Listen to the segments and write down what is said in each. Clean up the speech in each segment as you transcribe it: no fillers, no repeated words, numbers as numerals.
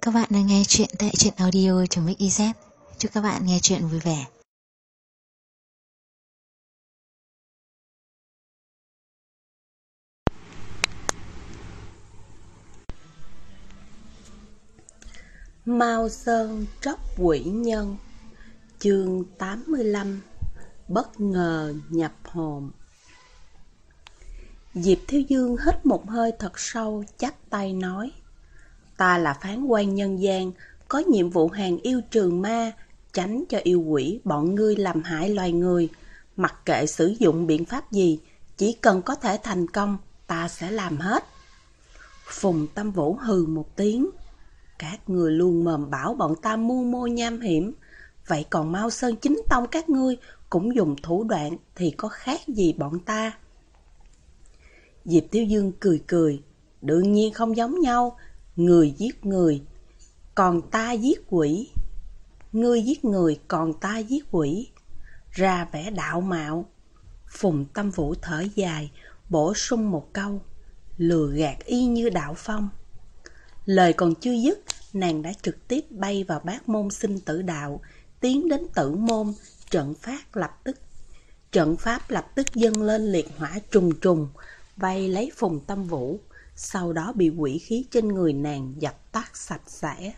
Các bạn đang nghe chuyện tại truyện audio.mix.iz. Chúc các bạn nghe chuyện vui vẻ. Mao Sơn tróc quỷ nhân. Chương 85. Bất ngờ nhập hồn. Diệp Thiếu Dương hít một hơi thật sâu, chắp tay nói: Ta là phán quan nhân gian, có nhiệm vụ hàng yêu trừ ma, tránh cho yêu quỷ bọn ngươi làm hại loài người. Mặc kệ sử dụng biện pháp gì, chỉ cần có thể thành công, ta sẽ làm hết. Phùng Tâm Vũ hừ một tiếng: Các người luôn mồm bảo bọn ta mưu mô nham hiểm, vậy còn Mao Sơn chính tông các ngươi cũng dùng thủ đoạn thì có khác gì bọn ta? Diệp Thiếu Dương cười cười: Đương nhiên không giống nhau, người giết người, còn ta giết quỷ. Ngươi giết người, còn ta giết quỷ. Ra vẻ đạo mạo. Phùng Tâm Vũ thở dài, bổ sung một câu: Lừa gạt y như đạo phong. Lời còn chưa dứt, nàng đã trực tiếp bay vào bát môn sinh tử đạo, tiến đến tử môn. Trận pháp lập tức dâng lên liệt hỏa trùng trùng, vây lấy Phùng Tâm Vũ, sau đó bị quỷ khí trên người nàng dập tắt sạch sẽ.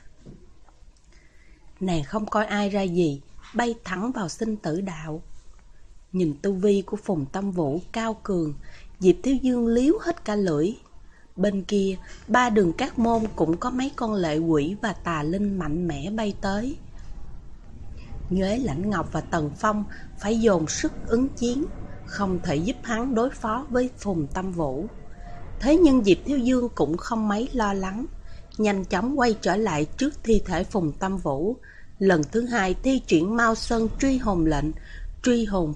Nàng không coi ai ra gì, bay thẳng vào sinh tử đạo. Nhìn tu vi của Phùng Tâm Vũ cao cường, Diệp Thiếu Dương liếu hết cả lưỡi. Bên kia, ba đường các môn cũng có mấy con lệ quỷ và tà linh mạnh mẽ bay tới. Nhuế Lãnh Ngọc và Tần Phong phải dồn sức ứng chiến, không thể giúp hắn đối phó với Phùng Tâm Vũ. Thế nhưng Diệp Thiếu Dương cũng không mấy lo lắng, nhanh chóng quay trở lại trước thi thể Phùng Tâm Vũ. Lần thứ hai thi triển Mao Sơn truy hồn lệnh, truy hồn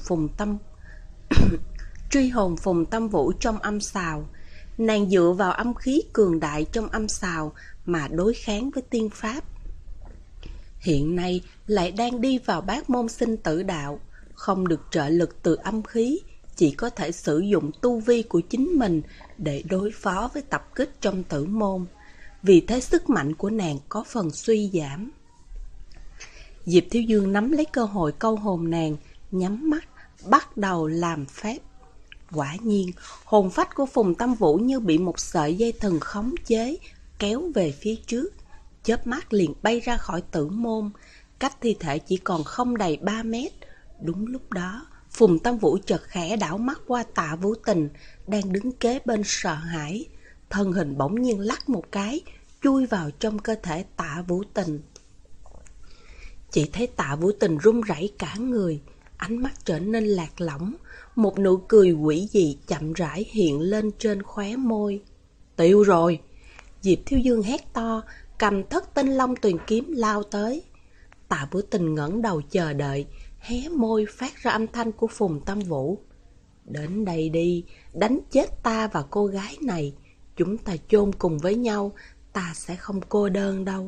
Phùng Tâm Vũ trong âm sào. Nàng dựa vào âm khí cường đại trong âm sào mà đối kháng với tiên pháp. Hiện nay lại đang đi vào bát môn sinh tử đạo, không được trợ lực từ âm khí, chỉ có thể sử dụng tu vi của chính mình để đối phó với tập kích trong tử môn. Vì thế sức mạnh của nàng có phần suy giảm. Diệp Thiếu Dương nắm lấy cơ hội câu hồn nàng, nhắm mắt, bắt đầu làm phép. Quả nhiên, hồn phách của Phùng Tâm Vũ như bị một sợi dây thừng khống chế, kéo về phía trước. Chớp mắt liền bay ra khỏi tử môn, cách thi thể chỉ còn không đầy 3 mét. Đúng lúc đó, Phùng Tâm Vũ chợt khẽ đảo mắt qua Tạ Vũ Tình, đang đứng kế bên sợ hãi. Thân hình bỗng nhiên lắc một cái, chui vào trong cơ thể Tạ Vũ Tình. Chỉ thấy Tạ Vũ Tình run rẩy cả người, ánh mắt trở nên lạc lõng, một nụ cười quỷ dị chậm rãi hiện lên trên khóe môi. Tiêu rồi! Diệp Thiếu Dương hét to, cầm Thất Tinh Long Tuyền kiếm lao tới. Tạ Vũ Tình ngẩng đầu chờ đợi, hé môi phát ra âm thanh của Phùng Tâm Vũ. Đến đây đi, đánh chết ta và cô gái này. Chúng ta chôn cùng với nhau, ta sẽ không cô đơn đâu.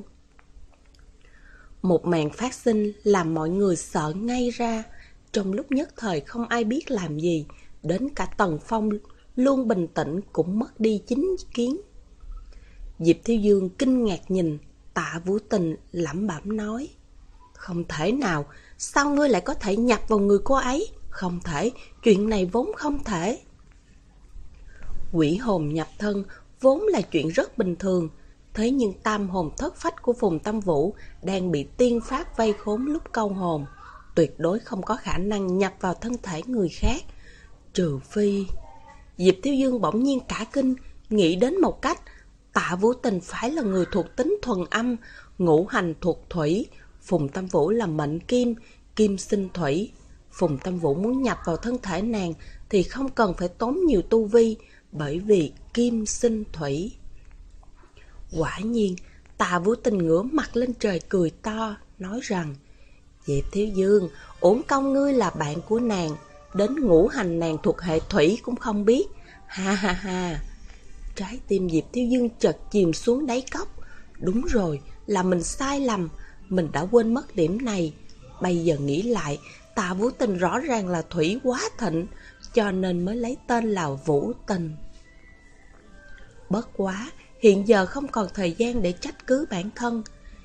Một màn phát sinh làm mọi người sợ ngay ra. Trong lúc nhất thời không ai biết làm gì, đến cả Tần Phong luôn bình tĩnh cũng mất đi chính kiến. Diệp Thiếu Dương kinh ngạc nhìn, Tạ Vũ Tình lẩm bẩm nói: Không thể nào, sao ngươi lại có thể nhập vào người cô ấy? Không thể, chuyện này vốn không thể. Quỷ hồn nhập thân vốn là chuyện rất bình thường, thế nhưng tam hồn thất phách của Phùng Tâm Vũ đang bị tiên pháp vây khốn lúc câu hồn, tuyệt đối không có khả năng nhập vào thân thể người khác. Trừ phi... Diệp Thiếu Dương bỗng nhiên cả kinh, nghĩ đến một cách. Tạ Vũ Tình phải là người thuộc tính thuần âm, ngũ hành thuộc thủy. Phùng Tâm Vũ là mệnh kim, kim sinh thủy. Phùng Tâm Vũ muốn nhập vào thân thể nàng thì không cần phải tốn nhiều tu vi, bởi vì kim sinh thủy. Quả nhiên, Tạ Vũ Tình ngửa mặt lên trời cười to, nói rằng: Diệp Thiếu Dương, uổng công ngươi là bạn của nàng, đến ngũ hành nàng thuộc hệ thủy cũng không biết. Ha ha ha. Trái tim Diệp Thiếu Dương chợt chìm xuống đáy cốc. Đúng rồi, là mình sai lầm, mình đã quên mất điểm này. Bây giờ nghĩ lại, Tạ Vũ Tình rõ ràng là thủy quá thịnh, cho nên mới lấy tên là Vũ Tình. Bất quá, hiện giờ không còn thời gian để trách cứ bản thân.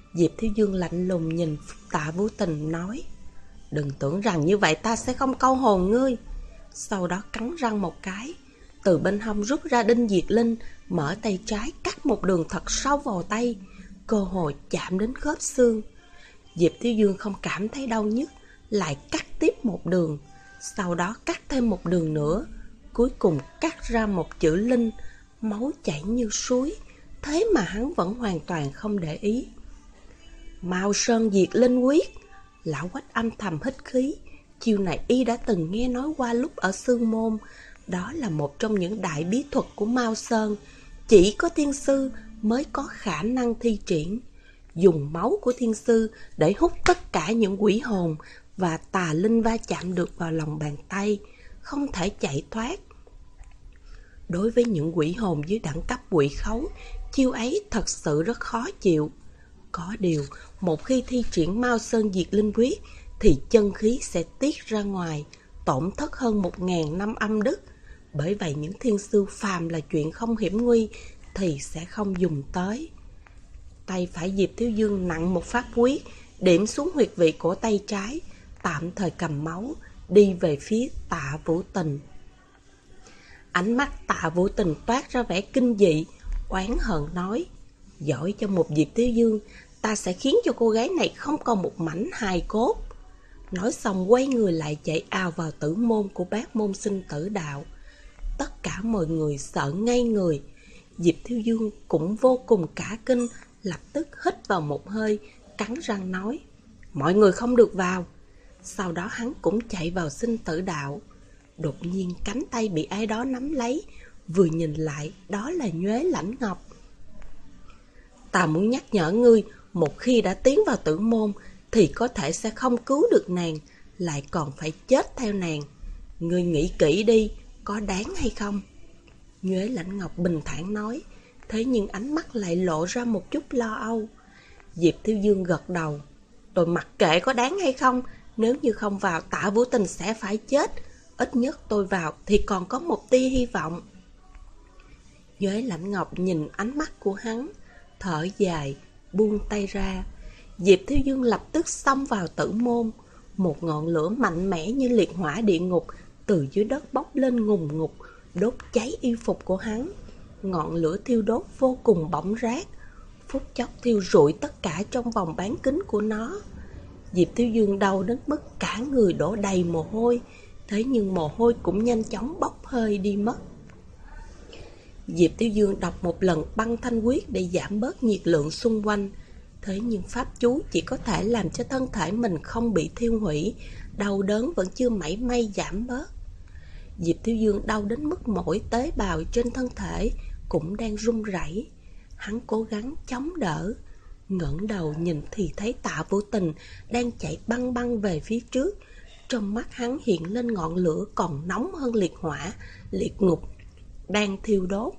Diệp Thiếu Dương lạnh lùng nhìn Tạ Vô Tình nói: "Đừng tưởng rằng như vậy ta sẽ không câu hồn ngươi." Sau đó cắn răng một cái, từ bên hông rút ra đinh diệt linh, mở tay trái cắt một đường thật sâu vào tay, cơ hội chạm đến khớp xương. Diệp Thiếu Dương không cảm thấy đau nhức, lại cắt tiếp một đường, sau đó cắt thêm một đường nữa, cuối cùng cắt ra một chữ linh, máu chảy như suối, thế mà hắn vẫn hoàn toàn không để ý. Mao Sơn Diệt Linh Quyết. Lão Quách âm thầm hít khí, chiêu này y đã từng nghe nói qua lúc ở Sương Môn. Đó là một trong những đại bí thuật của Mao Sơn, chỉ có thiên sư mới có khả năng thi triển. Dùng máu của thiên sư để hút tất cả những quỷ hồn và tà linh va chạm được vào lòng bàn tay, không thể chạy thoát. Đối với những quỷ hồn dưới đẳng cấp quỷ khấu, chiêu ấy thật sự rất khó chịu. Có điều, một khi thi triển Mao Sơn Diệt Linh Quyết thì chân khí sẽ tiết ra ngoài, tổn thất hơn 1000 năm âm đức. Bởi vậy những thiên sư phàm là chuyện không hiểm nguy thì sẽ không dùng tới. Tay phải Diệp Thiếu Dương nặng một phát quyết, điểm xuống huyệt vị cổ tay trái, tạm thời cầm máu, đi về phía Tạ Vũ Tình. Ánh mắt Tạ Vũ Tình toát ra vẻ kinh dị, oán hận nói: "Giỏi cho một Diệp Thiếu Dương, ta sẽ khiến cho cô gái này không còn một mảnh hài cốt." Nói xong quay người lại chạy ào vào tử môn của bát môn sinh tử đạo. Tất cả mọi người sợ ngây người. Diệp Thiếu Dương cũng vô cùng cả kinh, lập tức hít vào một hơi, cắn răng nói: "Mọi người không được vào." Sau đó hắn cũng chạy vào sinh tử đạo. Đột nhiên cánh tay bị ai đó nắm lấy, vừa nhìn lại đó là Nhuế Lãnh Ngọc. "Ta muốn nhắc nhở ngươi, một khi đã tiến vào tử môn thì có thể sẽ không cứu được nàng, lại còn phải chết theo nàng. Ngươi nghĩ kỹ đi, có đáng hay không?" Nhuế Lãnh Ngọc bình thản nói, thế nhưng ánh mắt lại lộ ra một chút lo âu. Diệp Thiếu Dương gật đầu: "Tôi mặc kệ có đáng hay không, nếu như không vào Tạ Vũ Tình sẽ phải chết, ít nhất tôi vào thì còn có một tia hy vọng." Nhuế Lãnh Ngọc nhìn ánh mắt của hắn, thở dài, buông tay ra. Diệp Thiếu Dương lập tức xông vào tử môn. Một ngọn lửa mạnh mẽ như liệt hỏa địa ngục từ dưới đất bốc lên ngùn ngụt, đốt cháy y phục của hắn. Ngọn lửa thiêu đốt vô cùng bỏng rát, phút chốc thiêu rụi tất cả trong vòng bán kính của nó. Diệp Thiếu Dương đau đến mức cả người đổ đầy mồ hôi, thế nhưng mồ hôi cũng nhanh chóng bốc hơi đi mất. Diệp Thiếu Dương đọc một lần băng thanh quyết để giảm bớt nhiệt lượng xung quanh, thế nhưng pháp chú chỉ có thể làm cho thân thể mình không bị thiêu hủy, đau đớn vẫn chưa mảy may giảm bớt. Diệp Thiếu Dương đau đến mức mỗi tế bào trên thân thể cũng đang run rẩy. Hắn cố gắng chống đỡ, ngẩng đầu nhìn thì thấy Tạ Vũ Tình đang chạy băng băng về phía trước. Trong mắt hắn hiện lên ngọn lửa còn nóng hơn liệt hỏa, liệt ngục đang thiêu đốt.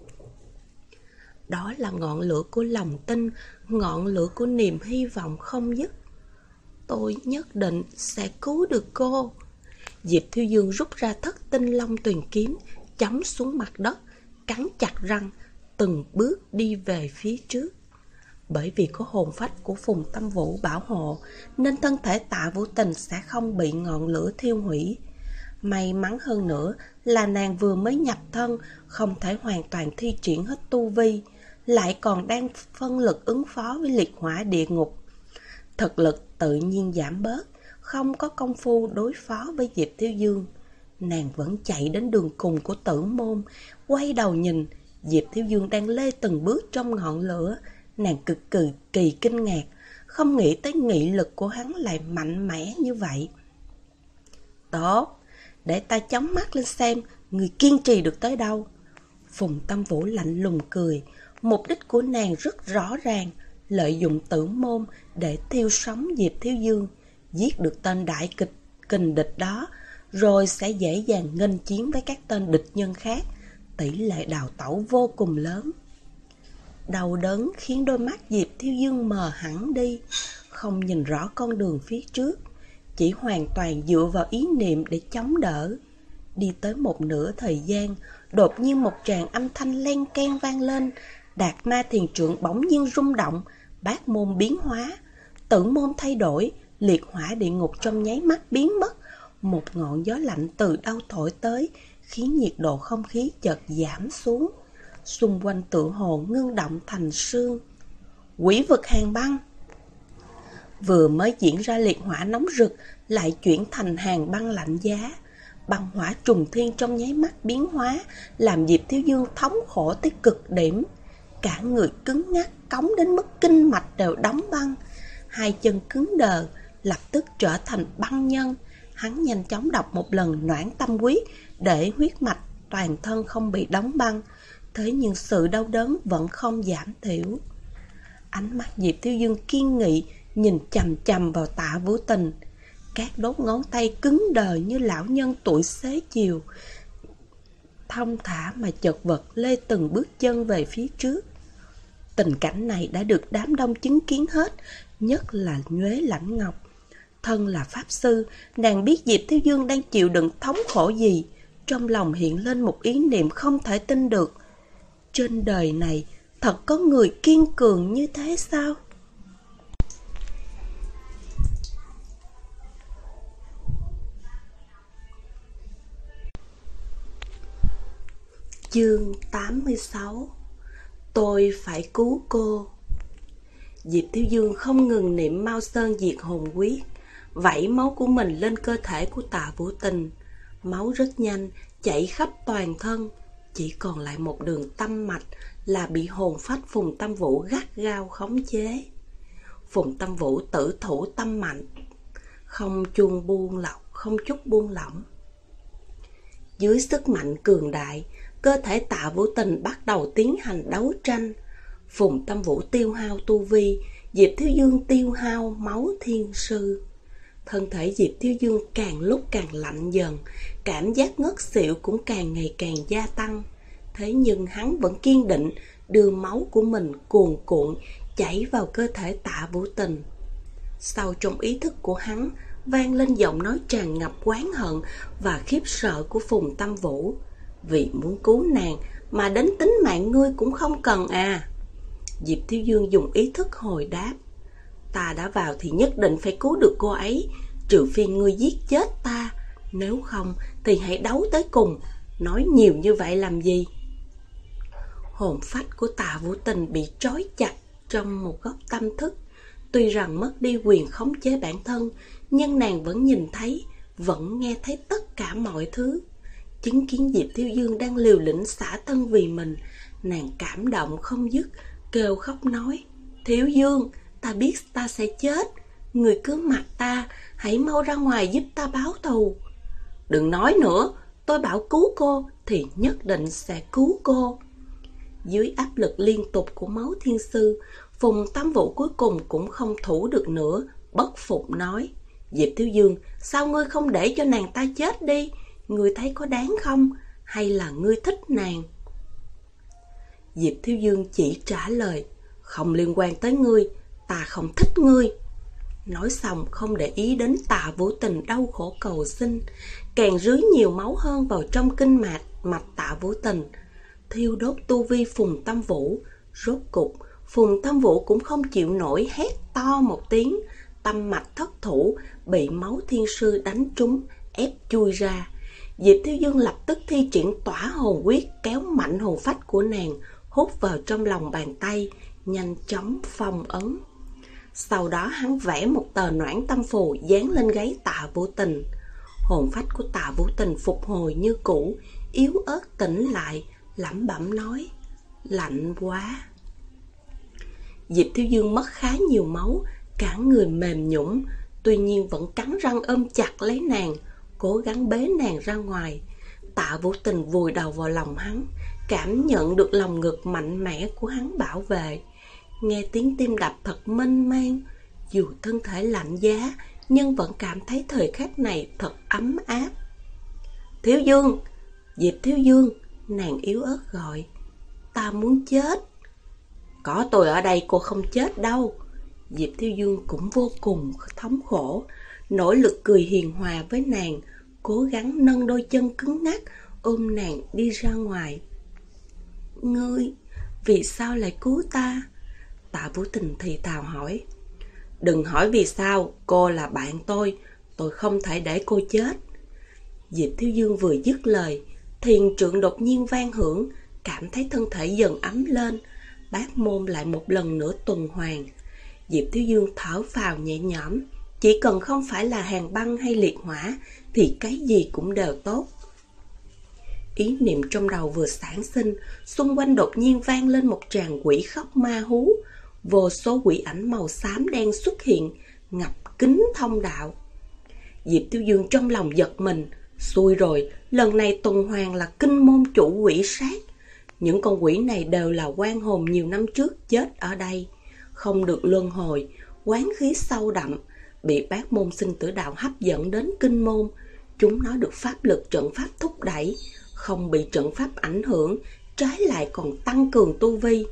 Đó là ngọn lửa của lòng tin, ngọn lửa của niềm hy vọng không dứt. "Tôi nhất định sẽ cứu được cô." Diệp Thiếu Dương rút ra Thất Tinh Long Tuyền kiếm, chấm xuống mặt đất, cắn chặt răng, từng bước đi về phía trước. Bởi vì có hồn phách của Phùng Tâm Vũ bảo hộ, nên thân thể Tạ Vũ Tình sẽ không bị ngọn lửa thiêu hủy. May mắn hơn nữa là nàng vừa mới nhập thân, không thể hoàn toàn thi triển hết tu vi, lại còn đang phân lực ứng phó với liệt hỏa địa ngục. Thực lực tự nhiên giảm bớt, không có công phu đối phó với Diệp Thiếu Dương. Nàng vẫn chạy đến đường cùng của tử môn, quay đầu nhìn, Diệp Thiếu Dương đang lê từng bước trong ngọn lửa. Nàng cực kỳ kinh ngạc, không nghĩ tới nghị lực của hắn lại mạnh mẽ như vậy. "Tốt, để ta chóng mắt lên xem người kiên trì được tới đâu." Phùng Tâm Vũ lạnh lùng cười, mục đích của nàng rất rõ ràng, lợi dụng tử môn để thiêu sống Diệp Thiếu Dương, giết được tên đại kình địch đó, rồi sẽ dễ dàng nghênh chiến với các tên địch nhân khác, tỷ lệ đào tẩu vô cùng lớn. Đau đớn khiến đôi mắt Diệp Thiếu Dương mờ hẳn đi, không nhìn rõ con đường phía trước, chỉ hoàn toàn dựa vào ý niệm để chống đỡ. Đi tới một nửa thời gian, đột nhiên một tràng âm thanh len keng vang lên, Đạt Ma Thiền Trượng bỗng nhiên rung động, bát môn biến hóa, tử môn thay đổi, liệt hỏa địa ngục trong nháy mắt biến mất. Một ngọn gió lạnh từ đâu thổi tới, khiến nhiệt độ không khí chợt giảm xuống. Xung quanh tựa hồ ngưng động thành sương. Quỷ vực hàng băng. Vừa mới diễn ra liệt hỏa nóng rực, lại chuyển thành hàng băng lạnh giá. Băng hỏa trùng thiên trong nháy mắt biến hóa, làm Diệp Thiếu Dương thống khổ tới cực điểm. Cả người cứng ngắc, cống đến mức kinh mạch đều đóng băng. Hai chân cứng đờ, lập tức trở thành băng nhân. Hắn nhanh chóng đọc một lần Noãn Tâm Quyết để huyết mạch toàn thân không bị đóng băng. Thế nhưng sự đau đớn vẫn không giảm thiểu. Ánh mắt Diệp Thiếu Dương kiên nghị nhìn chằm chằm vào Tạ Vũ Tình. Các đốt ngón tay cứng đờ như lão nhân tuổi xế chiều, thong thả mà chật vật lê từng bước chân về phía trước. Tình cảnh này đã được đám đông chứng kiến hết, nhất là Nhuế Lãnh Ngọc. Thân là pháp sư, nàng biết Diệp Thiếu Dương đang chịu đựng thống khổ gì. Trong lòng hiện lên một ý niệm không thể tin được. Trên đời này thật có người kiên cường như thế sao? Chương 86. Tôi phải cứu cô. Diệp Thiếu Dương không ngừng niệm Mao Sơn diệt hồn quyết, vẩy máu của mình lên cơ thể của Tạ Vũ Tình. Máu rất nhanh chảy khắp toàn thân, chỉ còn lại một đường tâm mạch là bị hồn phách Phùng Tâm Vũ gắt gao khống chế. Phùng Tâm Vũ tử thủ tâm mạnh, không chút buông lỏng. Dưới sức mạnh cường đại, cơ thể Tạ Vũ Tình bắt đầu tiến hành đấu tranh. Phùng Tâm Vũ tiêu hao tu vi, Diệp Thiếu Dương tiêu hao máu thiên sư. Thân thể Diệp Thiếu Dương càng lúc càng lạnh dần, cảm giác ngất xỉu cũng càng ngày càng gia tăng. Thế nhưng hắn vẫn kiên định đưa máu của mình cuồn cuộn chảy vào cơ thể Tạ Vũ Tình. Sau trong ý thức của hắn vang lên giọng nói tràn ngập oán hận và khiếp sợ của Phùng Tâm Vũ. Vì muốn cứu nàng mà đến tính mạng ngươi cũng không cần à? Diệp Thiếu Dương dùng ý thức hồi đáp. Ta đã vào thì nhất định phải cứu được cô ấy, trừ phi ngươi giết chết ta. Nếu không thì hãy đấu tới cùng. Nói nhiều như vậy làm gì? Hồn phách của Tạ Vũ Tình bị trói chặt trong một góc tâm thức. Tuy rằng mất đi quyền khống chế bản thân, nhưng nàng vẫn nhìn thấy, vẫn nghe thấy tất cả mọi thứ. Chứng kiến Diệp Thiếu Dương đang liều lĩnh xả thân vì mình, nàng cảm động không dứt, kêu khóc nói: Thiếu Dương, ta biết ta sẽ chết, người cứ mặc ta, hãy mau ra ngoài giúp ta báo thù. Đừng nói nữa, tôi bảo cứu cô thì nhất định sẽ cứu cô. Dưới áp lực liên tục của máu thiên sư, Phùng Tâm Vũ cuối cùng cũng không thủ được nữa, bất phục nói: Diệp Thiếu Dương, sao ngươi không để cho nàng ta chết đi? Ngươi thấy có đáng không? Hay là ngươi thích nàng? Diệp Thiếu Dương chỉ trả lời: Không liên quan tới ngươi, ta không thích ngươi. Nói xong không để ý đến Tạ Vũ Tình đau khổ cầu xin, càng rưới nhiều máu hơn vào trong kinh mạch Tạ Vũ Tình, thiêu đốt tu vi Phùng Tâm Vũ. Rốt cục Phùng Tâm Vũ cũng không chịu nổi, hét to một tiếng, tâm mạch thất thủ, bị máu thiên sư đánh trúng, ép chui ra. Diệp Thiếu Dương lập tức thi triển tỏa hồn quyết, kéo mạnh hồn phách của nàng hút vào trong lòng bàn tay, nhanh chóng phong ấn. Sau đó hắn vẽ một tờ Noãn Tâm Phù dán lên gáy Tạ Vũ Tình. Hồn phách của Tạ Vũ Tình phục hồi như cũ, yếu ớt tỉnh lại, lẩm bẩm nói: Lạnh quá. Diệp Thiếu Dương mất khá nhiều máu, cả người mềm nhũn, tuy nhiên vẫn cắn răng ôm chặt lấy nàng, cố gắng bế nàng ra ngoài. Tạ Vũ Tình vùi đầu vào lòng hắn, cảm nhận được lòng ngực mạnh mẽ của hắn bảo vệ, nghe tiếng tim đập thật mênh mang. Dù thân thể lạnh giá, nhưng vẫn cảm thấy thời khắc này thật ấm áp. Thiếu Dương, Diệp Thiếu Dương, nàng yếu ớt gọi. Ta muốn chết. Có tôi ở đây cô không chết đâu. Diệp Thiếu Dương cũng vô cùng thống khổ, nỗ lực cười hiền hòa với nàng, cố gắng nâng đôi chân cứng ngắc ôm nàng đi ra ngoài. Ngươi, vì sao lại cứu ta? Tạ Vũ Tình thì thào hỏi. Đừng hỏi vì sao, cô là bạn tôi không thể để cô chết. Diệp Thiếu Dương vừa dứt lời, thiền trượng đột nhiên vang hưởng, cảm thấy thân thể dần ấm lên, bát môn lại một lần nữa tuần hoàn. Diệp Thiếu Dương thở phào nhẹ nhõm, chỉ cần không phải là hàn băng hay liệt hỏa thì cái gì cũng đều tốt. Ý niệm trong đầu vừa sản sinh, xung quanh đột nhiên vang lên một tràng quỷ khóc ma hú. Vô số quỷ ảnh màu xám đen xuất hiện, ngập kín thông đạo. Diệp Thiếu Dương trong lòng giật mình, xui rồi, lần này tuần hoàn là kinh môn chủ quỷ sát. Những con quỷ này đều là oan hồn nhiều năm trước chết ở đây, không được luân hồi, oán khí sâu đậm, bị bát môn sinh tử đạo hấp dẫn đến kinh môn. Chúng nó được pháp lực trận pháp thúc đẩy, không bị trận pháp ảnh hưởng, trái lại còn tăng cường tu vi.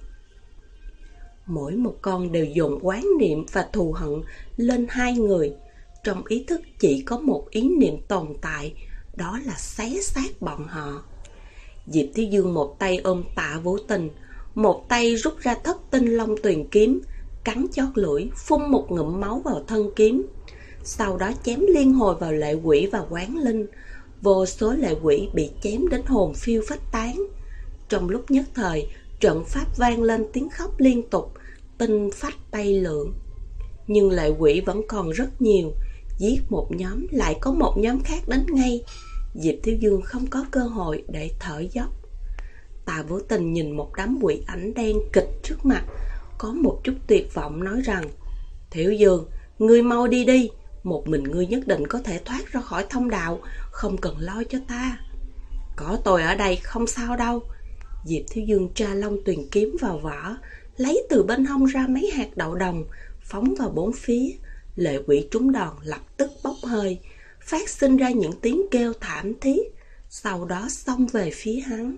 Mỗi một con đều dồn oán niệm và thù hận lên hai người. Trong ý thức chỉ có một ý niệm tồn tại, đó là xé xác bọn họ. Diệp Thiếu Dương một tay ôm Tạ Vũ Tình, một tay rút ra Thất Tinh Long Tuyền kiếm, cắn chót lưỡi, phun một ngụm máu vào thân kiếm. Sau đó chém liên hồi vào lệ quỷ và quán linh. Vô số lệ quỷ bị chém đến hồn phiêu phách tán. Trong lúc nhất thời, trận pháp vang lên tiếng khóc liên tục, tinh phách bay lượn. Nhưng lệ quỷ vẫn còn rất nhiều, giết một nhóm lại có một nhóm khác đến ngay. Diệp Thiếu Dương không có cơ hội để thở dốc. Tạ Vũ Tình nhìn một đám quỷ ảnh đen kịch trước mặt, có một chút tuyệt vọng nói rằng: Thiếu Dương, ngươi mau đi đi, một mình ngươi nhất định có thể thoát ra khỏi thông đạo, không cần lo cho ta. Có tôi ở đây không sao đâu. Diệp Thiếu Dương tra Long Tuyền kiếm vào vỏ, lấy từ bên hông ra mấy hạt đậu đồng, phóng vào bốn phía. Lệ quỷ trúng đòn lập tức bốc hơi, phát sinh ra những tiếng kêu thảm thiết, sau đó xông về phía hắn.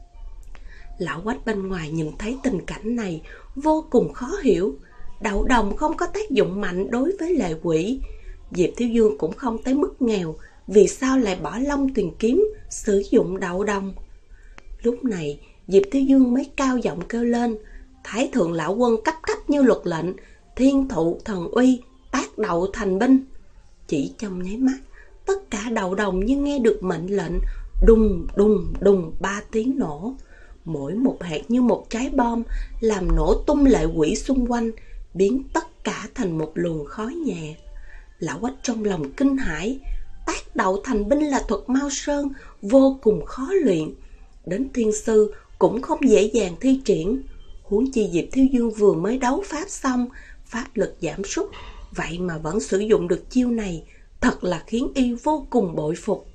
Lão Quách bên ngoài nhìn thấy tình cảnh này vô cùng khó hiểu. Đậu đồng không có tác dụng mạnh đối với lệ quỷ. Diệp Thiếu Dương cũng không tới mức nghèo, vì sao lại bỏ Long Tuyền kiếm sử dụng đậu đồng? Lúc này Diệp Thiếu Dương mới cao giọng kêu lên: Thái thượng lão quân cấp như luật lệnh, thiên thụ thần uy, tác đậu thành binh. Chỉ trong nháy mắt, tất cả đậu đồng như nghe được mệnh lệnh, đùng đùng đùng 3 tiếng nổ. Mỗi một hạt như một trái bom, làm nổ tung lệ quỷ xung quanh, biến tất cả thành một luồng khói nhẹ. Lão Quách trong lòng kinh hãi, tác đậu thành binh là thuật Mao Sơn, vô cùng khó luyện, đến thiên sư cũng không dễ dàng thi triển. Huống chi Diệp Thiếu Dương vừa mới đấu pháp xong, pháp lực giảm sút, vậy mà vẫn sử dụng được chiêu này, thật là khiến y vô cùng bội phục.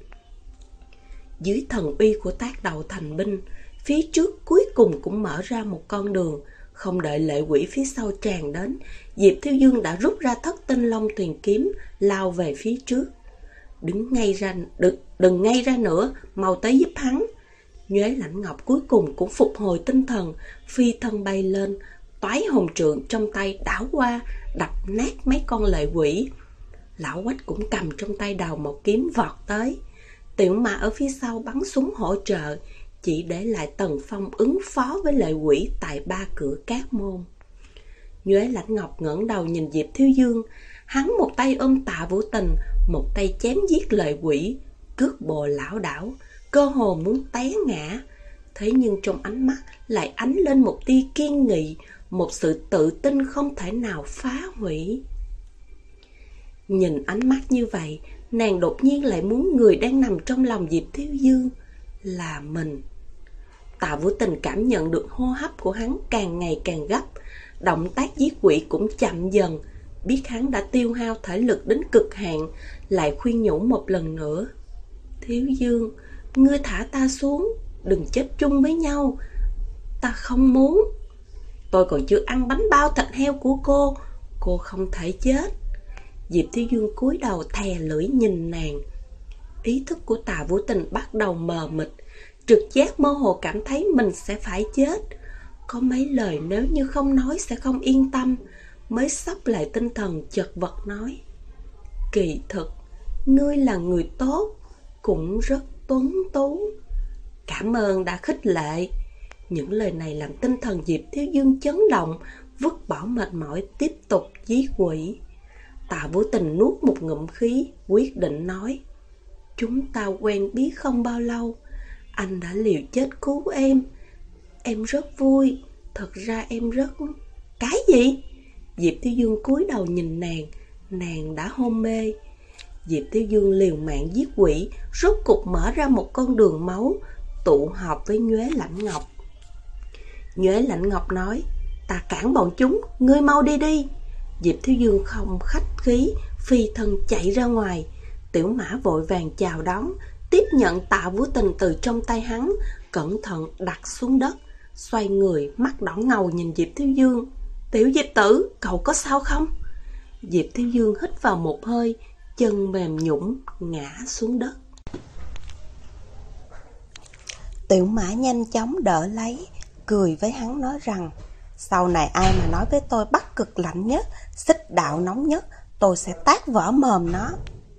Dưới thần uy của tác đậu thành binh, phía trước cuối cùng cũng mở ra một con đường. Không đợi lệ quỷ phía sau tràn đến, Diệp Thiếu Dương đã rút ra Thất Tinh Long Tuyền kiếm, lao về phía trước. Đừng ngay ra nữa, mau tới giúp hắn. Nhuế Lãnh Ngọc cuối cùng cũng phục hồi tinh thần, phi thân bay lên, toái hồn trượng trong tay đảo qua, đập nát mấy con lệ quỷ. Lão Quách cũng cầm trong tay đầu một kiếm vọt tới. Tiểu Mã ở phía sau bắn súng hỗ trợ, chỉ để lại Tần Phong ứng phó với lệ quỷ tại 3 cửa Cát Môn. Nhuế Lãnh Ngọc ngẩng đầu nhìn Diệp Thiếu Dương, hắn một tay ôm Tạ Vũ Tình, một tay chém giết lệ quỷ, cước bộ lảo đảo, cơ hồ muốn té ngã. Thế nhưng trong ánh mắt lại ánh lên một tia kiên nghị, một sự tự tin không thể nào phá hủy. Nhìn ánh mắt như vậy, nàng đột nhiên lại muốn người đang nằm trong lòng Diệp Thiếu Dương là mình. Tạ Vũ Tình cảm nhận được hô hấp của hắn càng ngày càng gấp, động tác giết quỷ cũng chậm dần. Biết hắn đã tiêu hao thể lực đến cực hạn, lại khuyên nhủ một lần nữa: Thiếu Dương, ngươi thả ta xuống, đừng chết chung với nhau, ta không muốn. Tôi còn chưa ăn bánh bao thịt heo của cô không thể chết. Diệp Thiếu Dương cúi đầu thè lưỡi nhìn nàng. Ý thức của Tạ Vũ Tình bắt đầu mờ mịt, trực giác mơ hồ cảm thấy mình sẽ phải chết. Có mấy lời nếu như không nói sẽ không yên tâm, mới sốc lại tinh thần chật vật nói: Kỳ thực, ngươi là người tốt, cũng rất tuấn tú. Cảm ơn đã khích lệ. Những lời này làm tinh thần Diệp Thiếu Dương chấn động, vứt bỏ mệt mỏi tiếp tục giết quỷ. Tạ Vũ Tình nuốt một ngụm khí, quyết định nói: chúng ta quen biết không bao lâu, anh đã liều chết cứu em rất vui, thật ra em rất... Cái gì? Diệp Thiếu Dương cúi đầu nhìn nàng đã hôn mê. Diệp Thiếu Dương liều mạng giết quỷ, rốt cục mở ra một con đường máu, tụ họp với Nhuế Lãnh Ngọc. Nhuế Lãnh Ngọc nói: ta cản bọn chúng, ngươi mau đi đi. Diệp Thiếu Dương không khách khí, phi thân chạy ra ngoài. Tiểu Mã vội vàng chào đón, tiếp nhận Tạ Vũ Tình từ trong tay hắn, cẩn thận đặt xuống đất, xoay người mắt đỏ ngầu nhìn Diệp Thiếu Dương. Tiểu Diệp tử, cậu có sao không? Diệp Thiếu Dương hít vào một hơi, chân mềm nhũn ngã xuống đất. Tiểu Mã nhanh chóng đỡ lấy, cười với hắn nói rằng: sau này ai mà nói với tôi Bắc Cực lạnh nhất, Xích Đạo nóng nhất, tôi sẽ tát vỡ mồm nó.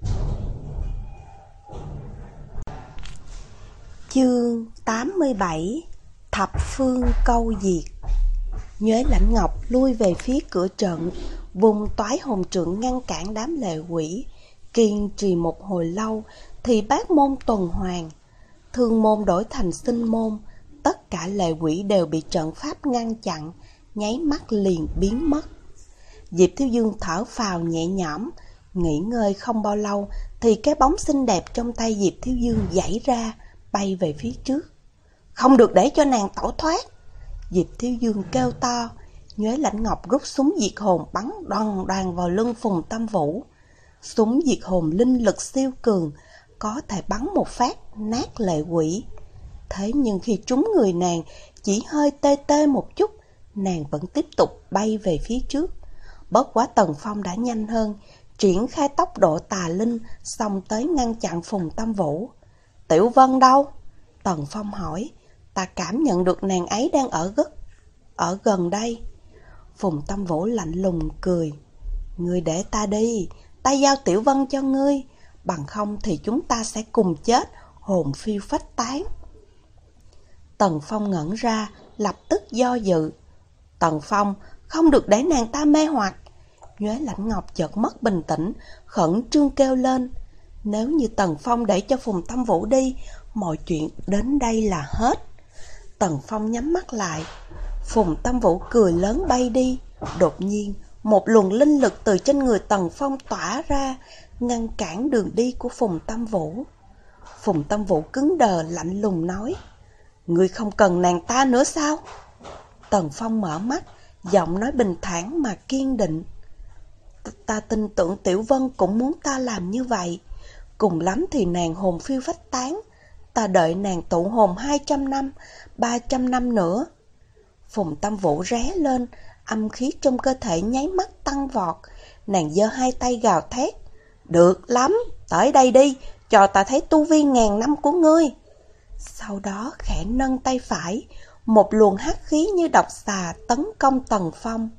Chương 87: Thập phương câu diệt. Nhuế Lãnh Ngọc lui về phía cửa trận, vùng toái hồn trượng ngăn cản đám lệ quỷ. Kiên trì một hồi lâu thì bát môn tuần hoàn, thương môn đổi thành sinh môn. Tất cả lệ quỷ đều bị trận pháp ngăn chặn, nháy mắt liền biến mất. Diệp Thiếu Dương thở phào nhẹ nhõm. Nghỉ ngơi không bao lâu thì cái bóng xinh đẹp trong tay Diệp Thiếu Dương giãy ra, bay về phía trước. Không được để cho nàng tẩu thoát. Diệp Thiếu Dương kêu to. Nhuế Lãnh Ngọc rút súng diệt hồn bắn đoàn đoàn vào lưng Phùng Tâm Vũ. Súng diệt hồn linh lực siêu cường, có thể bắn một phát nát lệ quỷ. Thế nhưng khi trúng người nàng chỉ hơi tê tê một chút, nàng vẫn tiếp tục bay về phía trước. Bất quá Tần Phong đã nhanh hơn, triển khai tốc độ tà linh, xông tới ngăn chặn Phùng Tâm Vũ. Tiểu Vân đâu? Tần Phong hỏi. Ta cảm nhận được nàng ấy đang ở gần đây. Phùng Tâm Vũ lạnh lùng cười. Ngươi để ta đi, ta giao Tiểu Vân cho ngươi, bằng không thì chúng ta sẽ cùng chết, hồn phiêu phách tán. Tần Phong ngẩn ra, lập tức do dự. Tần Phong, không được để nàng ta mê hoặc. Nhuế Lãnh Ngọc chợt mất bình tĩnh, khẩn trương kêu lên. Nếu như Tần Phong để cho Phùng Tâm Vũ đi, mọi chuyện đến đây là hết. Tần Phong nhắm mắt lại. Phùng Tâm Vũ cười lớn bay đi. Đột nhiên, một luồng linh lực từ trên người Tần Phong tỏa ra, ngăn cản đường đi của Phùng Tâm Vũ. Phùng Tâm Vũ cứng đờ lạnh lùng nói. Ngươi không cần nàng ta nữa sao? Tần Phong mở mắt, giọng nói bình thản mà kiên định. Ta tin tưởng Tiểu Vân cũng muốn ta làm như vậy. Cùng lắm thì nàng hồn phiêu phách tán, ta đợi nàng tụ hồn 200 năm, 300 năm nữa. Phùng Tâm Vũ ré lên, âm khí trong cơ thể nháy mắt tăng vọt. Nàng giơ hai tay gào thét. Được lắm, tới đây đi, cho ta thấy tu vi 1000 năm của ngươi. Sau đó khẽ nâng tay phải, một luồng hắc khí như độc xà tấn công Tần Phong.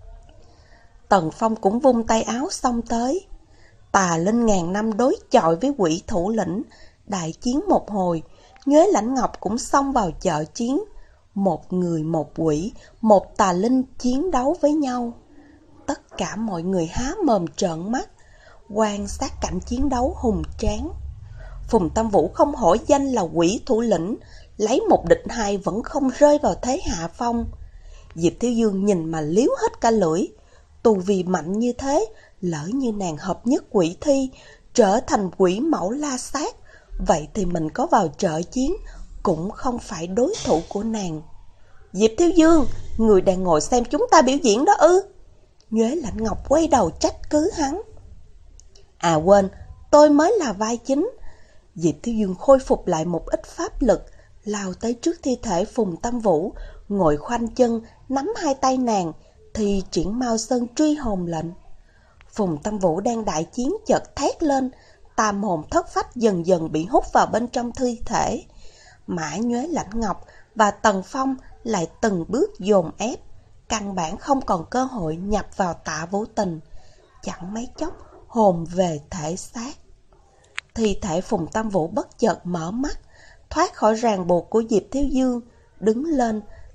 Tần Phong cũng vung tay áo xông tới. Tà linh 1000 năm đối chọi với quỷ thủ lĩnh, đại chiến một hồi. Nhuế Lãnh Ngọc cũng xông vào chợ chiến. Một người một quỷ, một tà linh chiến đấu với nhau. Tất cả mọi người há mồm trợn mắt, quan sát cảnh chiến đấu hùng tráng. Phùng Tâm Vũ không hổ danh là quỷ thủ lĩnh, lấy một địch hai vẫn không rơi vào thế hạ phong. Diệp Thiếu Dương nhìn mà liếu hết cả lưỡi. Tu vi mạnh như thế, lỡ như nàng hợp nhất quỷ thi, trở thành quỷ mẫu la sát, vậy thì mình có vào trợ chiến cũng không phải đối thủ của nàng. Diệp Thiếu Dương, người đang ngồi xem chúng ta biểu diễn đó ư? Nhuế Lãnh Ngọc quay đầu trách cứ hắn. À quên, tôi mới là vai chính. Diệp Thiếu Dương khôi phục lại một ít pháp lực, lao tới trước thi thể Phùng Tâm Vũ, ngồi khoanh chân, nắm hai tay nàng, thì triển Mao Sơn truy hồn lệnh. Phùng Tâm Vũ đang đại chiến chợt thét lên, tam hồn thất phách dần dần bị hút vào bên trong thi thể. Mã Nhuế Lãnh Ngọc và Tần Phong lại từng bước dồn ép, căn bản không còn cơ hội nhập vào Tạ Vũ Tình. Chẳng mấy chốc hồn về thể xác. Thi thể Phùng Tâm Vũ bất chợt mở mắt, thoát khỏi ràng buộc của Diệp Thiếu Dương, đứng lên,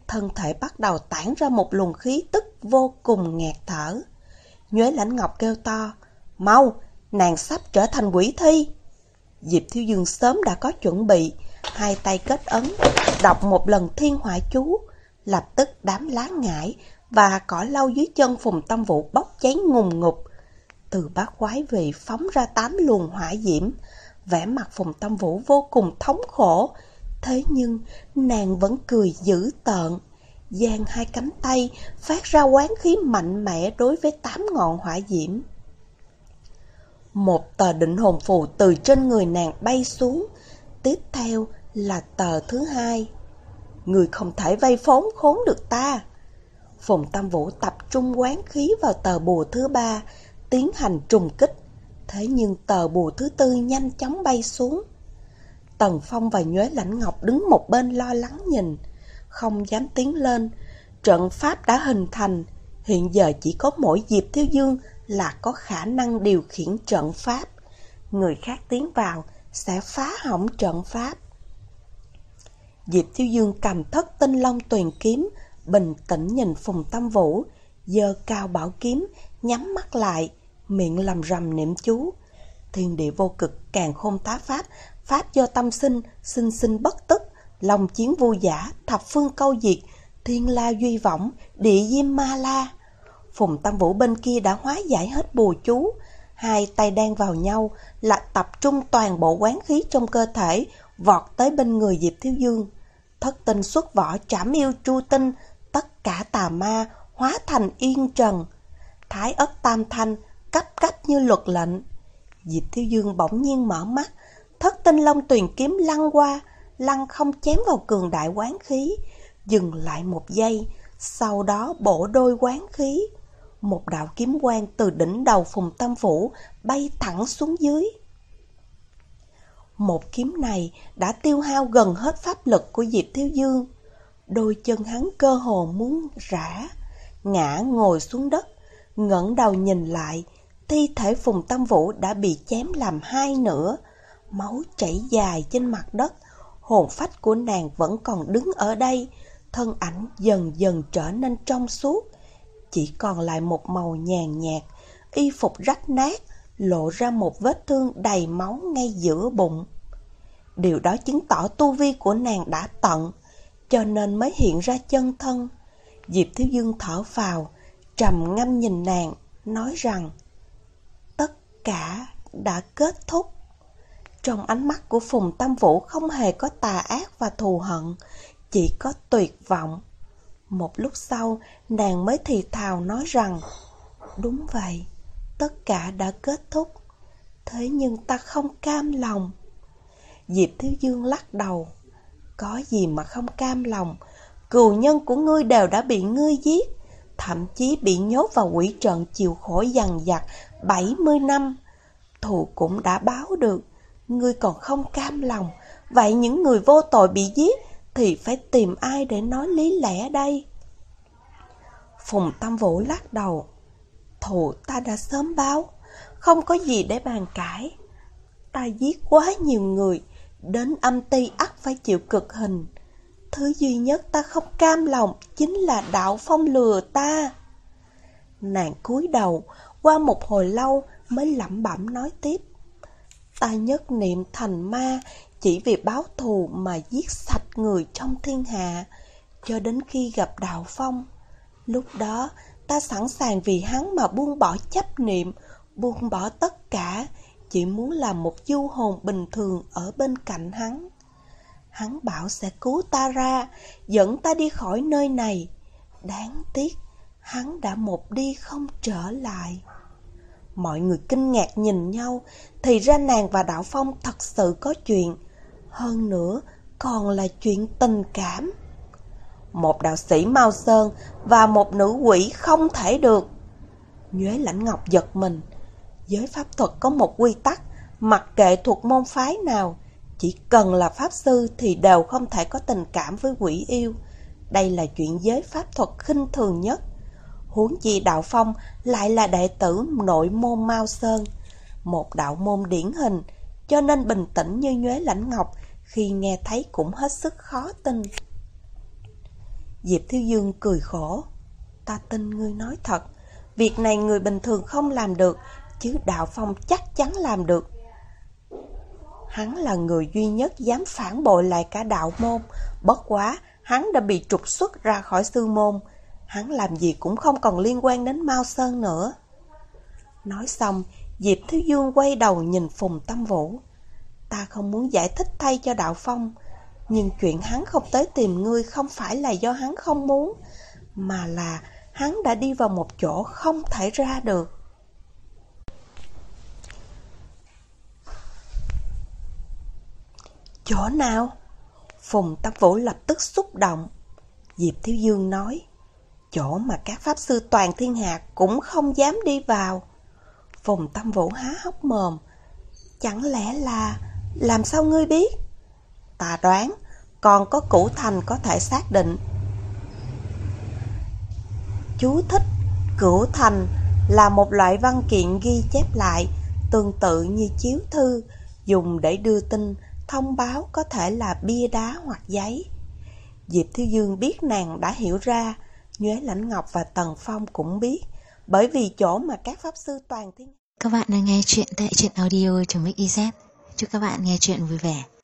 thân thể bắt đầu tản ra một luồng khí tức vô cùng nghẹt thở. Nhuế Lãnh Ngọc kêu to, mau, nàng sắp trở thành quỷ thi. Diệp Thiếu Dương sớm đã có chuẩn bị, hai tay kết ấn, đọc một lần thiên hỏa chú, lập tức đám lá ngải và cỏ lau dưới chân Phùng Tâm Vũ bốc cháy ngùn ngụt. Từ bát quái vị phóng ra 8 luồng hỏa diễm, vẻ mặt Phùng Tâm Vũ vô cùng thống khổ, thế nhưng nàng vẫn cười dữ tợn, giang hai cánh tay phát ra oán khí mạnh mẽ đối với 8 ngọn hỏa diễm. Một tờ định hồn phù từ trên người nàng bay xuống, tiếp theo là tờ thứ hai. Người không thể vây khốn được ta. Phùng Tâm Vũ tập trung oán khí vào tờ bùa thứ ba, tiến hành trùng kích. Thế nhưng tờ bùa thứ tư nhanh chóng bay xuống. Tần Phong và Nhuế Lãnh Ngọc đứng một bên lo lắng nhìn, không dám tiến lên. Trận pháp đã hình thành, hiện giờ chỉ có mỗi Diệp Thiếu Dương là có khả năng điều khiển trận pháp. Người khác tiến vào sẽ phá hỏng trận pháp. Diệp Thiếu Dương cầm Thất Tinh Long Tuyền kiếm, bình tĩnh nhìn Phùng Tâm Vũ, giơ cao bảo kiếm, nhắm mắt lại, miệng lầm rầm niệm chú. Thiên địa vô cực, càn khôn tá pháp, pháp do tâm sinh, sinh sinh bất tức, long chiến vô giả, thập phương câu diệt, thiên la duy võng, địa diêm ma la. Phùng Tâm Vũ bên kia đã hóa giải hết bùa chú, hai tay đan vào nhau là tập trung toàn bộ oán khí trong cơ thể, vọt tới bên người Diệp Thiếu Dương. Thất tinh xuất vỏ trảm yêu tru tinh, tất cả tà ma hóa thành yên trần. Thái ất tam thanh cấp cách như luật lệnh. Diệp Thiếu Dương bỗng nhiên mở mắt, Thất Tinh Long Tuyền kiếm lăn qua, lăn không chém vào cường đại oán khí, dừng lại một giây, sau đó bổ đôi oán khí. Một đạo kiếm quang từ đỉnh đầu Phùng Tâm Vũ bay thẳng xuống dưới. Một kiếm này đã tiêu hao gần hết pháp lực của Diệp Thiếu Dương. Đôi chân hắn cơ hồ muốn rã, ngã ngồi xuống đất, ngẩng đầu nhìn lại, thi thể Phùng Tâm Vũ đã bị chém làm hai nửa, máu chảy dài trên mặt đất. Hồn phách của nàng vẫn còn đứng ở đây, thân ảnh dần dần trở nên trong suốt, chỉ còn lại một màu nhàn nhạt, y phục rách nát, lộ ra một vết thương đầy máu ngay giữa bụng. Điều đó chứng tỏ tu vi của nàng đã tận, cho nên mới hiện ra chân thân. Diệp Thiếu Dương thở phào, trầm ngâm nhìn nàng, nói rằng tất cả đã kết thúc. Trong ánh mắt của Phùng Tâm Vũ không hề có tà ác và thù hận, chỉ có tuyệt vọng. Một lúc sau, nàng mới thì thào nói rằng đúng vậy, tất cả đã kết thúc. Thế nhưng ta không cam lòng. Diệp Thiếu Dương lắc đầu. Có gì mà không cam lòng? Cừu nhân của ngươi đều đã bị ngươi giết, thậm chí bị nhốt vào quỷ trận chịu khổ dằn vặt 70 năm. Thù cũng đã báo được, ngươi còn không cam lòng. Vậy những người vô tội bị giết thì phải tìm ai để nói lý lẽ đây? Phùng Tâm Vũ lắc đầu. Thù ta đã sớm báo, không có gì để bàn cãi. Ta giết quá nhiều người, đến âm ti ắt phải chịu cực hình. Thứ duy nhất ta không cam lòng chính là Đạo Phong lừa ta. Nàng cúi đầu, qua một hồi lâu mới lẩm bẩm nói tiếp. Ta nhất niệm thành ma, chỉ vì báo thù mà giết sạch người trong thiên hạ, cho đến khi gặp Đạo Phong. Lúc đó ta sẵn sàng vì hắn mà buông bỏ chấp niệm, buông bỏ tất cả, chỉ muốn làm một du hồn bình thường ở bên cạnh hắn. Hắn bảo sẽ cứu ta ra, dẫn ta đi khỏi nơi này. Đáng tiếc, hắn đã một đi không trở lại. Mọi người kinh ngạc nhìn nhau, thì ra nàng và Đạo Phong thật sự có chuyện. Hơn nữa, còn là chuyện tình cảm. Một đạo sĩ Mao Sơn và một nữ quỷ không thể được. Nhuế Lãnh Ngọc giật mình. Giới pháp thuật có một quy tắc, mặc kệ thuộc môn phái nào, chỉ cần là pháp sư thì đều không thể có tình cảm với quỷ yêu. Đây là chuyện giới pháp thuật khinh thường nhất. Huống chi Đạo Phong lại là đệ tử nội môn Mao Sơn, một đạo môn điển hình, cho nên bình tĩnh như Nhuế Lãnh Ngọc khi nghe thấy cũng hết sức khó tin. Diệp Thiếu Dương cười khổ. Ta tin ngươi nói thật. Việc này người bình thường không làm được, chứ Đạo Phong chắc chắn làm được. Hắn là người duy nhất dám phản bội lại cả đạo môn. Bất quá, hắn đã bị trục xuất ra khỏi sư môn. Hắn làm gì cũng không còn liên quan đến Mao Sơn nữa. Nói xong, Diệp Thiếu Dương quay đầu nhìn Phùng Tâm Vũ. Ta không muốn giải thích thay cho Đạo Phong, nhưng chuyện hắn không tới tìm ngươi không phải là do hắn không muốn, mà là hắn đã đi vào một chỗ không thể ra được. Chỗ nào? Phùng Tâm Vũ lập tức xúc động. Diệp Thiếu Dương nói, chỗ mà các pháp sư toàn thiên hạ cũng không dám đi vào. Phùng Tâm Vũ há hốc mồm. Chẳng lẽ là... Làm sao ngươi biết? Ta đoán, còn có Cửu Thành có thể xác định. Chú thích: Cửu Thành là một loại văn kiện ghi chép lại, tương tự như chiếu thư, dùng để đưa tin, thông báo, có thể là bia đá hoặc giấy. Diệp Thiếu Dương biết nàng đã hiểu ra, Nhuế Lãnh Ngọc và Tần Phong cũng biết, bởi vì chỗ mà các pháp sư toàn thiên... Các bạn đang nghe chuyện tại truyện audio.mix.iz. Chúc các bạn nghe chuyện vui vẻ.